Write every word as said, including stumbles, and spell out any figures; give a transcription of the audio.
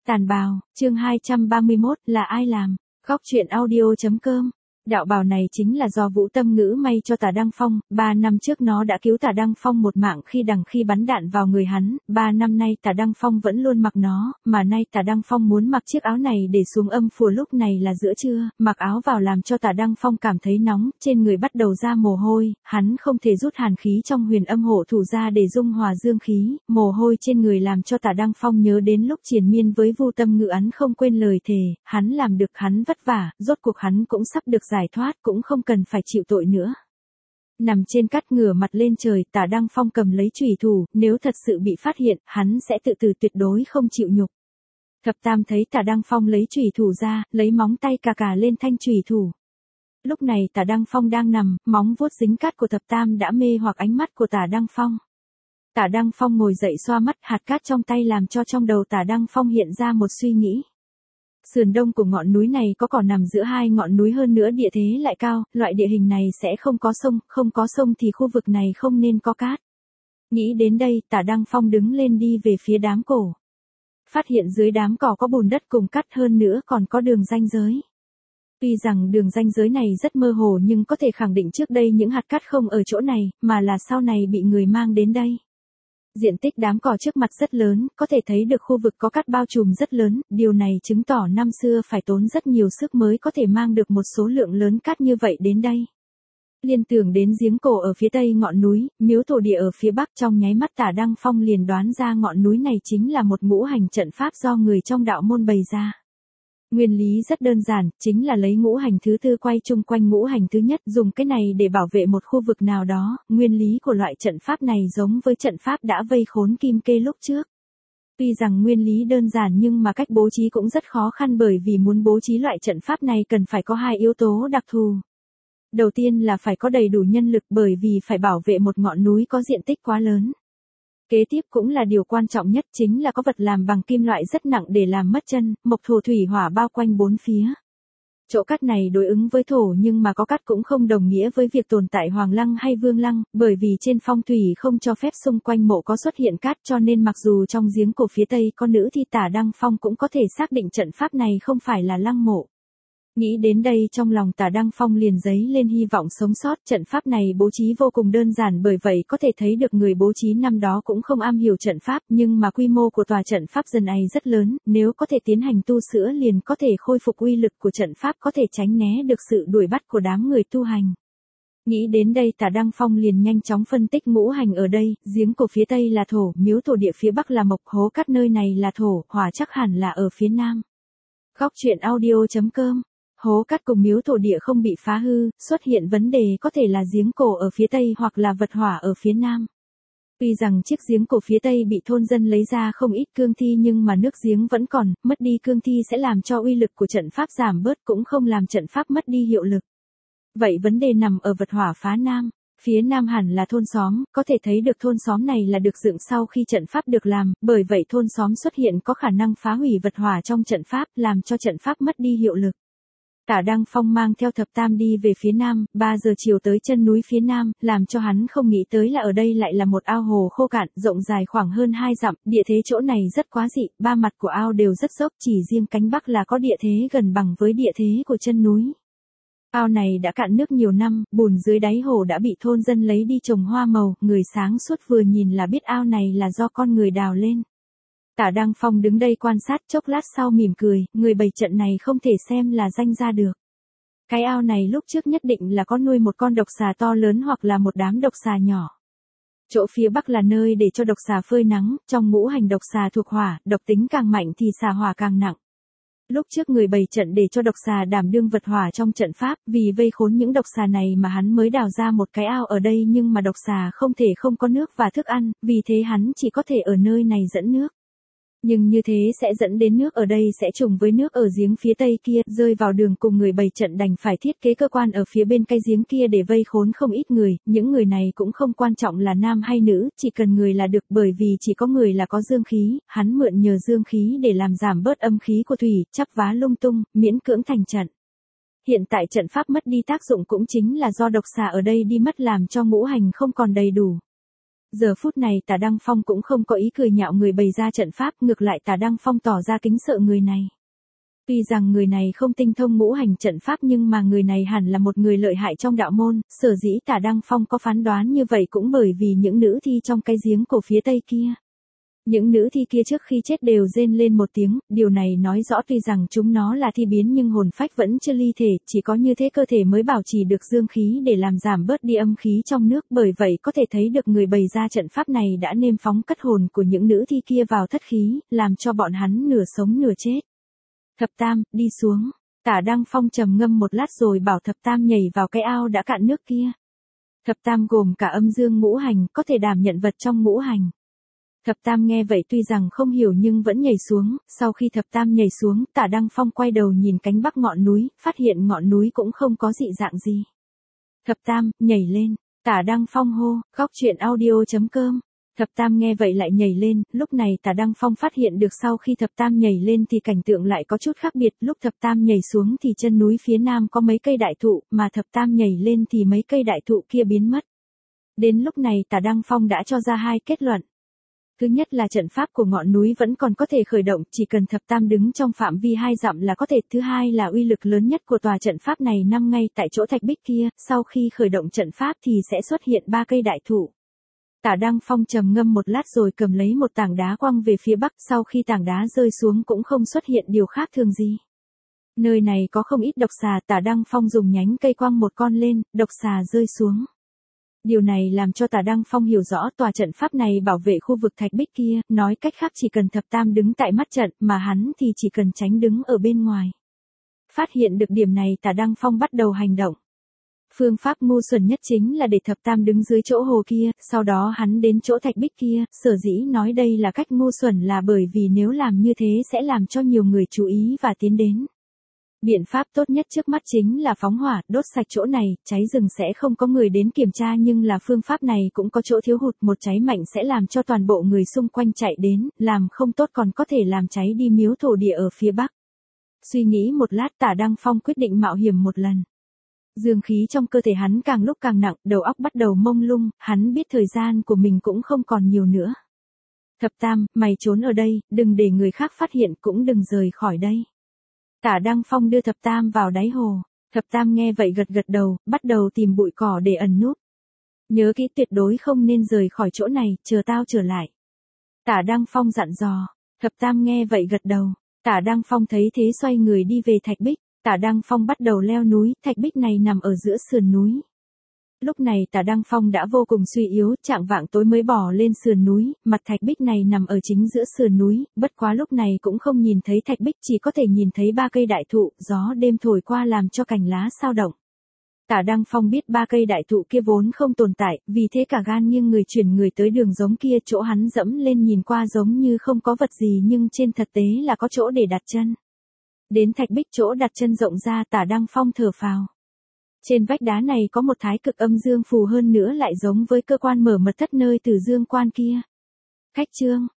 Tàn bào, chương hai trăm ba mươi mốt, là ai làm? Góc truyện audio chấm com. Đạo bào này chính là do Vũ Tâm Ngữ may cho Tả Đăng Phong, ba năm trước nó đã cứu Tả Đăng Phong một mạng khi đằng khi bắn đạn vào người hắn, ba năm nay Tả Đăng Phong vẫn luôn mặc nó, mà nay Tả Đăng Phong muốn mặc chiếc áo này để xuống âm phủ lúc này là giữa trưa, mặc áo vào làm cho Tả Đăng Phong cảm thấy nóng, trên người bắt đầu ra mồ hôi, hắn không thể rút hàn khí trong huyền âm hộ thủ ra để dung hòa dương khí, mồ hôi trên người làm cho Tả Đăng Phong nhớ đến lúc triền miên với Vu Tâm Ngữ hắn không quên lời thề, hắn làm được, hắn vất vả, rốt cuộc hắn cũng sắp được giải thoát, cũng không cần phải chịu tội nữa. Nằm trên cát ngửa mặt lên trời, Tả Đăng Phong cầm lấy chùy thủ, nếu thật sự bị phát hiện, hắn sẽ tự tử tuyệt đối không chịu nhục. Thập Tam thấy Tả Đăng Phong lấy chùy thủ ra, lấy móng tay cà cà lên thanh chùy thủ. Lúc này Tả Đăng Phong đang nằm, móng vuốt dính cát của Thập Tam đã mê hoặc ánh mắt của Tả Đăng Phong. Tả Đăng Phong ngồi dậy xoa mắt, hạt cát trong tay làm cho trong đầu Tả Đăng Phong hiện ra một suy nghĩ. Sườn đông của ngọn núi này có cỏ nằm giữa hai ngọn núi, hơn nữa địa thế lại cao, loại địa hình này sẽ không có sông, không có sông thì khu vực này không nên có cát. Nghĩ đến đây, Tả Đăng Phong đứng lên đi về phía đám cổ. Phát hiện dưới đám cỏ có bùn đất cùng cát, hơn nữa còn có đường ranh giới. Tuy rằng đường ranh giới này rất mơ hồ nhưng có thể khẳng định trước đây những hạt cát không ở chỗ này, mà là sau này bị người mang đến đây. Diện tích đám cỏ trước mặt rất lớn, có thể thấy được khu vực có cát bao trùm rất lớn, điều này chứng tỏ năm xưa phải tốn rất nhiều sức mới có thể mang được một số lượng lớn cát như vậy đến đây. Liên tưởng đến giếng cổ ở phía tây ngọn núi, miếu thổ địa ở phía bắc, trong nháy mắt Tả Đăng Phong liền đoán ra ngọn núi này chính là một ngũ hành trận pháp do người trong đạo môn bày ra. Nguyên lý rất đơn giản, chính là lấy ngũ hành thứ tư quay chung quanh ngũ hành thứ nhất, dùng cái này để bảo vệ một khu vực nào đó. Nguyên lý của loại trận pháp này giống với trận pháp đã vây khốn Kim Kê lúc trước. Tuy rằng nguyên lý đơn giản nhưng mà cách bố trí cũng rất khó khăn, bởi vì muốn bố trí loại trận pháp này cần phải có hai yếu tố đặc thù. Đầu tiên là phải có đầy đủ nhân lực, bởi vì phải bảo vệ một ngọn núi có diện tích quá lớn. Kế tiếp cũng là điều quan trọng nhất, chính là có vật làm bằng kim loại rất nặng để làm mất chân, mộc thổ thủy hỏa bao quanh bốn phía. Chỗ cát này đối ứng với thổ, nhưng mà có cát cũng không đồng nghĩa với việc tồn tại hoàng lăng hay vương lăng, bởi vì trên phong thủy không cho phép xung quanh mộ có xuất hiện cát, cho nên mặc dù trong giếng cổ phía tây có nữ thì Tả Đăng Phong cũng có thể xác định trận pháp này không phải là lăng mộ. Nghĩ đến đây trong lòng Tả Đăng Phong liền dấy lên hy vọng sống sót. Trận pháp này bố trí vô cùng đơn giản, bởi vậy có thể thấy được người bố trí năm đó cũng không am hiểu trận pháp, nhưng mà quy mô của tòa trận pháp dần này rất lớn, nếu có thể tiến hành tu sửa liền có thể khôi phục uy lực của trận pháp, có thể tránh né được sự đuổi bắt của đám người tu hành. Nghĩ đến đây Tả Đăng Phong liền nhanh chóng phân tích ngũ hành ở đây, giếng cổ phía tây là thổ, miếu thổ địa phía bắc là mộc, hố cát nơi này là thổ, hỏa chắc hẳn là ở phía nam. Góc truyện audio chấm com. Hố cát cùng miếu thổ địa không bị phá hư, xuất hiện vấn đề có thể là giếng cổ ở phía tây hoặc là vật hỏa ở phía nam. Tuy rằng chiếc giếng cổ phía tây bị thôn dân lấy ra không ít cương thi, nhưng mà nước giếng vẫn còn, mất đi cương thi sẽ làm cho uy lực của trận pháp giảm bớt, cũng không làm trận pháp mất đi hiệu lực. Vậy vấn đề nằm ở vật hỏa phá nam. Phía nam hẳn là thôn xóm, có thể thấy được thôn xóm này là được dựng sau khi trận pháp được làm, bởi vậy thôn xóm xuất hiện có khả năng phá hủy vật hỏa trong trận pháp, làm cho trận pháp mất đi hiệu lực. Tả Đăng Phong mang theo Thập Tam đi về phía nam, ba giờ chiều tới chân núi phía nam, làm cho hắn không nghĩ tới là ở đây lại là một ao hồ khô cạn, rộng dài khoảng hơn hai dặm, địa thế chỗ này rất quá dị, ba mặt của ao đều rất dốc, chỉ riêng cánh bắc là có địa thế gần bằng với địa thế của chân núi. Ao này đã cạn nước nhiều năm, bùn dưới đáy hồ đã bị thôn dân lấy đi trồng hoa màu, người sáng suốt vừa nhìn là biết ao này là do con người đào lên. Tả Đăng Phong đứng đây quan sát chốc lát sau mỉm cười, người bày trận này không thể xem là danh ra được. Cái ao này lúc trước nhất định là có nuôi một con độc xà to lớn hoặc là một đám độc xà nhỏ. Chỗ phía bắc là nơi để cho độc xà phơi nắng, trong ngũ hành độc xà thuộc hỏa, độc tính càng mạnh thì xà hỏa càng nặng. Lúc trước người bày trận để cho độc xà đảm đương vật hỏa trong trận pháp, vì vây khốn những độc xà này mà hắn mới đào ra một cái ao ở đây, nhưng mà độc xà không thể không có nước và thức ăn, vì thế hắn chỉ có thể ở nơi này dẫn nước. Nhưng như thế sẽ dẫn đến nước ở đây sẽ trùng với nước ở giếng phía tây kia, rơi vào đường cùng, người bày trận đành phải thiết kế cơ quan ở phía bên cái giếng kia để vây khốn không ít người, những người này cũng không quan trọng là nam hay nữ, chỉ cần người là được, bởi vì chỉ có người là có dương khí, hắn mượn nhờ dương khí để làm giảm bớt âm khí của thủy, chắp vá lung tung, miễn cưỡng thành trận. Hiện tại trận pháp mất đi tác dụng cũng chính là do độc xà ở đây đi mất, làm cho ngũ hành không còn đầy đủ. Giờ phút này Tả Đăng Phong cũng không có ý cười nhạo người bày ra trận pháp, ngược lại Tả Đăng Phong tỏ ra kính sợ người này. Tuy rằng người này không tinh thông ngũ hành trận pháp nhưng mà người này hẳn là một người lợi hại trong đạo môn, sở dĩ Tả Đăng Phong có phán đoán như vậy cũng bởi vì những nữ thi trong cái giếng cổ phía tây kia. Những nữ thi kia trước khi chết đều rên lên một tiếng, điều này nói rõ tuy rằng chúng nó là thi biến nhưng hồn phách vẫn chưa ly thể, chỉ có như thế cơ thể mới bảo trì được dương khí để làm giảm bớt đi âm khí trong nước, bởi vậy có thể thấy được người bày ra trận pháp này đã nêm phóng cất hồn của những nữ thi kia vào thất khí, làm cho bọn hắn nửa sống nửa chết. Thập Tam, đi xuống. Tả Đăng Phong trầm ngâm một lát rồi bảo Thập Tam nhảy vào cái ao đã cạn nước kia. Thập Tam gồm cả âm dương ngũ hành, có thể đảm nhận vật trong ngũ hành. Thập Tam nghe vậy tuy rằng không hiểu nhưng vẫn nhảy xuống, sau khi Thập Tam nhảy xuống, Tả Đăng Phong quay đầu nhìn cánh bắc ngọn núi, phát hiện ngọn núi cũng không có dị dạng gì. Thập Tam, nhảy lên. Tả Đăng Phong hô, góc truyện audio chấm com. Thập Tam nghe vậy lại nhảy lên, lúc này Tả Đăng Phong phát hiện được sau khi Thập Tam nhảy lên thì cảnh tượng lại có chút khác biệt, lúc Thập Tam nhảy xuống thì chân núi phía nam có mấy cây đại thụ, mà Thập Tam nhảy lên thì mấy cây đại thụ kia biến mất. Đến lúc này Tả Đăng Phong đã cho ra hai kết luận. Thứ nhất là trận pháp của ngọn núi vẫn còn có thể khởi động, chỉ cần Thập Tam đứng trong phạm vi hai dặm là có thể. Thứ hai là uy lực lớn nhất của tòa trận pháp này nằm ngay tại chỗ thạch bích kia, sau khi khởi động trận pháp thì sẽ xuất hiện ba cây đại thụ. Tả Đăng Phong trầm ngâm một lát rồi cầm lấy một tảng đá quăng về phía bắc, sau khi tảng đá rơi xuống cũng không xuất hiện điều khác thường gì. Nơi này có không ít độc xà, Tả Đăng Phong dùng nhánh cây quăng một con lên, độc xà rơi xuống. Điều này làm cho Tả Đăng Phong hiểu rõ tòa trận pháp này bảo vệ khu vực thạch bích kia, nói cách khác chỉ cần Thập Tam đứng tại mắt trận mà hắn thì chỉ cần tránh đứng ở bên ngoài. Phát hiện được điểm này Tả Đăng Phong bắt đầu hành động. Phương pháp ngu xuẩn nhất chính là để Thập Tam đứng dưới chỗ hồ kia, sau đó hắn đến chỗ thạch bích kia, sở dĩ nói đây là cách ngu xuẩn là bởi vì nếu làm như thế sẽ làm cho nhiều người chú ý và tiến đến. Biện pháp tốt nhất trước mắt chính là phóng hỏa, đốt sạch chỗ này, cháy rừng sẽ không có người đến kiểm tra nhưng là phương pháp này cũng có chỗ thiếu hụt, một cháy mạnh sẽ làm cho toàn bộ người xung quanh chạy đến, làm không tốt còn có thể làm cháy đi miếu thổ địa ở phía bắc. Suy nghĩ một lát Tả Đăng Phong quyết định mạo hiểm một lần. Dương khí trong cơ thể hắn càng lúc càng nặng, đầu óc bắt đầu mông lung, hắn biết thời gian của mình cũng không còn nhiều nữa. Thập Tam, mày trốn ở đây, đừng để người khác phát hiện, cũng đừng rời khỏi đây. Tả Đăng Phong đưa Thập Tam vào đáy hồ. Thập Tam nghe vậy gật gật đầu, bắt đầu tìm bụi cỏ để ẩn núp. Nhớ kỹ tuyệt đối không nên rời khỏi chỗ này, chờ tao trở lại. Tả Đăng Phong dặn dò. Thập Tam nghe vậy gật đầu. Tả Đăng Phong thấy thế xoay người đi về thạch bích. Tả Đăng Phong bắt đầu leo núi, thạch bích này nằm ở giữa sườn núi. Lúc này Tả Đăng Phong đã vô cùng suy yếu, chạng vạng tối mới bò lên sườn núi, mặt thạch bích này nằm ở chính giữa sườn núi, bất quá lúc này cũng không nhìn thấy thạch bích, chỉ có thể nhìn thấy ba cây đại thụ, gió đêm thổi qua làm cho cành lá xao động. Tả Đăng Phong biết ba cây đại thụ kia vốn không tồn tại, vì thế cả gan nghiêng người chuyển người tới đường giống kia, chỗ hắn dẫm lên nhìn qua giống như không có vật gì nhưng trên thực tế là có chỗ để đặt chân. Đến thạch bích chỗ đặt chân rộng ra Tả Đăng Phong thở phào. Trên vách đá này có một thái cực âm dương phù, hơn nữa lại giống với cơ quan mở mật thất nơi Tử Dương Quan kia. Khách chương,